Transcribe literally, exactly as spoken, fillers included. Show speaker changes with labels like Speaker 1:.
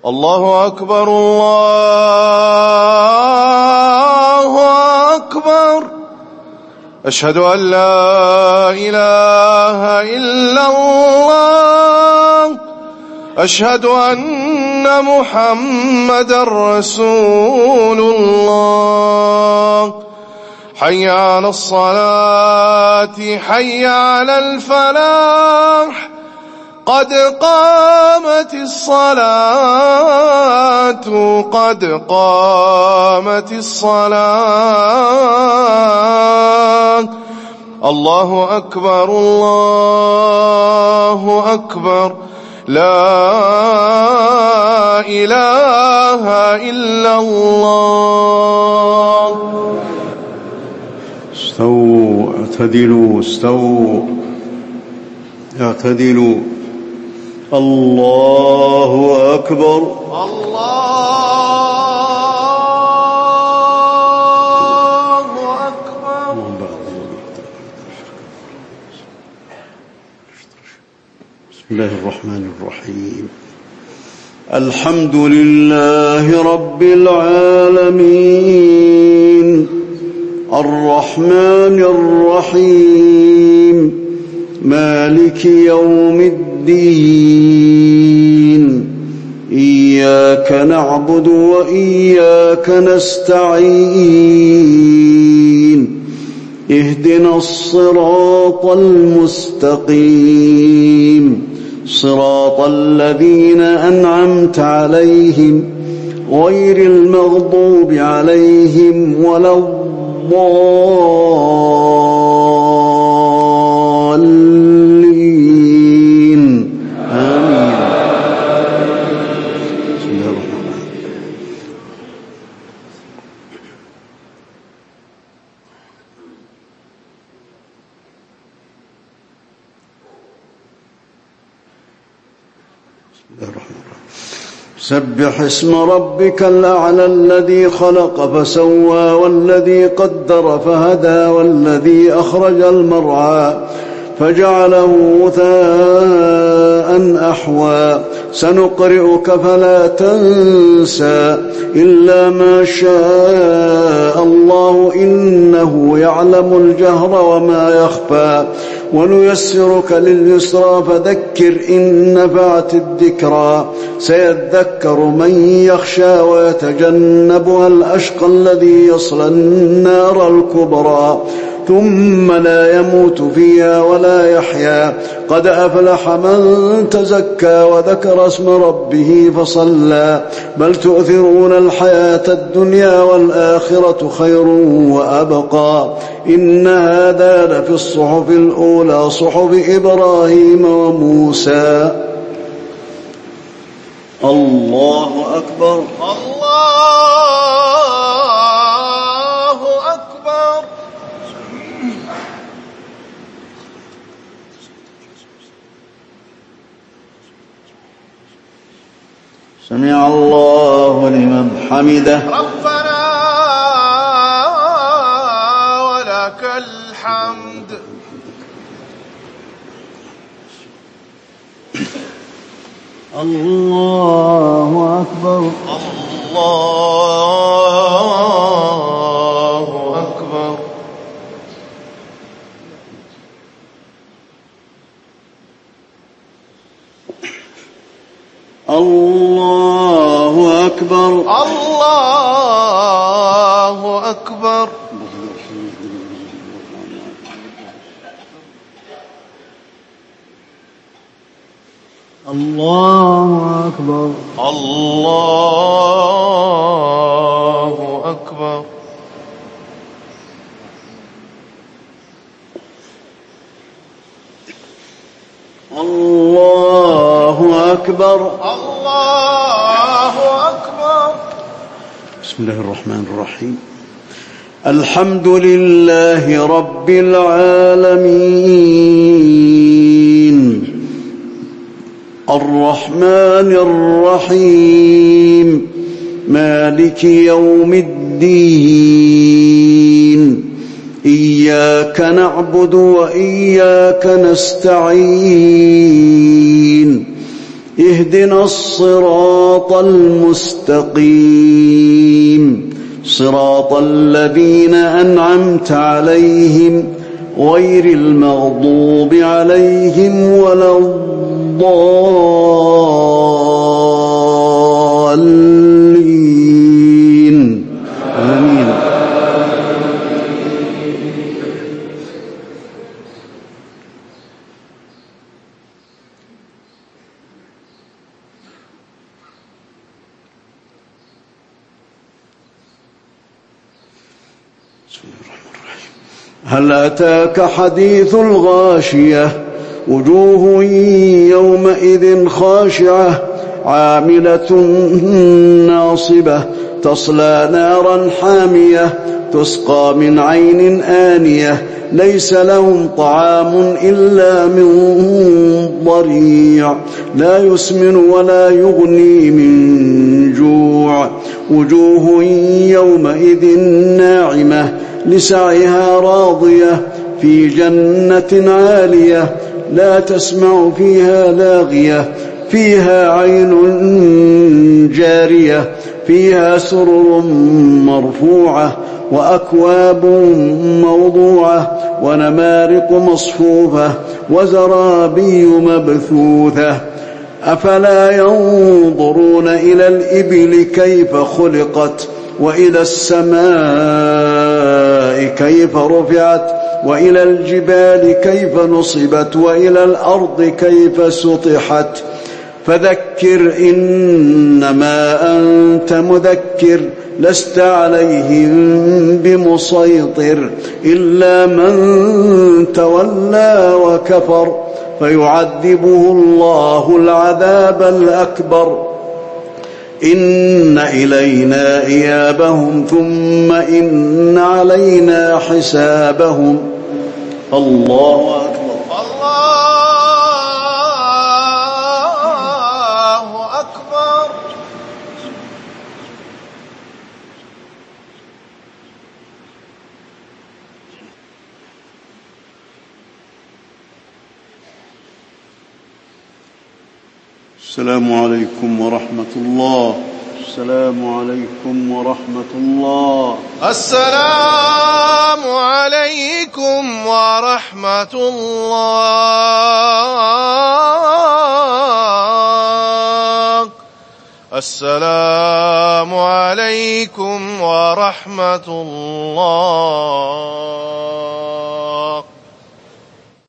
Speaker 1: الله أكبر الله أكبر. أشهد أن لا إله إلا الله. أشهد أن محمدًا رسول الله. حي على الصلاة حي على الفلاح. قد قامت الصلاة قد قامت الصلاة. الله أكبر الله أكبر. لا إله إلا الله.
Speaker 2: استووا اعتدلوا استووا اعتدلوا. الله أكبر
Speaker 1: الله أكبر.
Speaker 2: بسم الله الرحمن الرحيم. الحمد لله رب العالمين الرحمن الرحيم مالك يوم الدين. إياك نعبد وإياك نستعين. اهدنا الصراط المستقيم صراط الذين أنعمت عليهم غير المغضوب عليهم ولا الضالين. آمين. بسم الله الرحمن الرحيم. بسم الله الرحمن الرحيم. سبح اسم ربك الأعلى الذي خلق فسوى والذي قدر فهدى والذي أخرج المرعى فجعله غثاء أحوى. سنقرئك فلا تنسى إلا ما شاء الله إنه يعلم الجهر وما يخفى. ونيسرك لليسرى فذكر إن نفعت الذكرى. سيذكر من يخشى ويتجنبها الأشقى الذي يصلى النار الكبرى ثم لا يموت فيها ولا يحيا. قد أفلح من تزكى وذكر اسم ربه فصلى. بل تؤثرون الحياة الدنيا والآخرة خير وأبقى. إن هذا لفي الصحف الأولى صحف إبراهيم وموسى. الله أكبر
Speaker 1: الله أكبر.
Speaker 2: سمع الله لمن حمده.
Speaker 1: ربنا ولك الحمد.
Speaker 2: الله أكبر
Speaker 1: الله أكبر.
Speaker 2: الله أكبر
Speaker 1: الله أكبر.
Speaker 2: الله أكبر
Speaker 1: الله أكبر.
Speaker 2: الله أكبر
Speaker 1: الله أكبر.
Speaker 2: بسم الله الرحمن الرحيم. الحمد لله رب العالمين الرحمن الرحيم مالك يوم الدين. إياك نعبد وإياك نستعين. اهدنا الصراط المستقيم صراط الذين أنعمت عليهم غير المغضوب عليهم ولا الضالين آمين. هل أتاك حديث الغاشية وجوه يومئذ خاشعة عاملة ناصبة تصلى نارا حامية تسقى من عين آنية ليس لهم طعام إلا من ضريع لا يسمن ولا يغني من جوع وجوه يومئذ ناعمة لسعيها راضية في جنة عالية لا تسمع فيها لاغية فيها عين جارية فيها سرر مرفوعة وأكواب موضوعة ونمارق مصفوفة وزرابي مبثوثة أفلا ينظرون إلى الإبل كيف خلقت وإلى السماء كيف رفعت وإلى الجبال كيف نصبت وإلى الأرض كيف سطحت فذكر إنما أنت مذكر لست عليهم بمسيطر إلا من تولى وكفر فيعذبه الله العذاب الأكبر إن إلينا إيابهم ثم إن علينا حسابهم. الله أكبر.
Speaker 1: الله أكبر.
Speaker 2: السلام عليكم ورحمة الله. السلام عليكم ورحمة الله.
Speaker 1: السلام عليكم ورحمة الله. السلام عليكم ورحمة الله.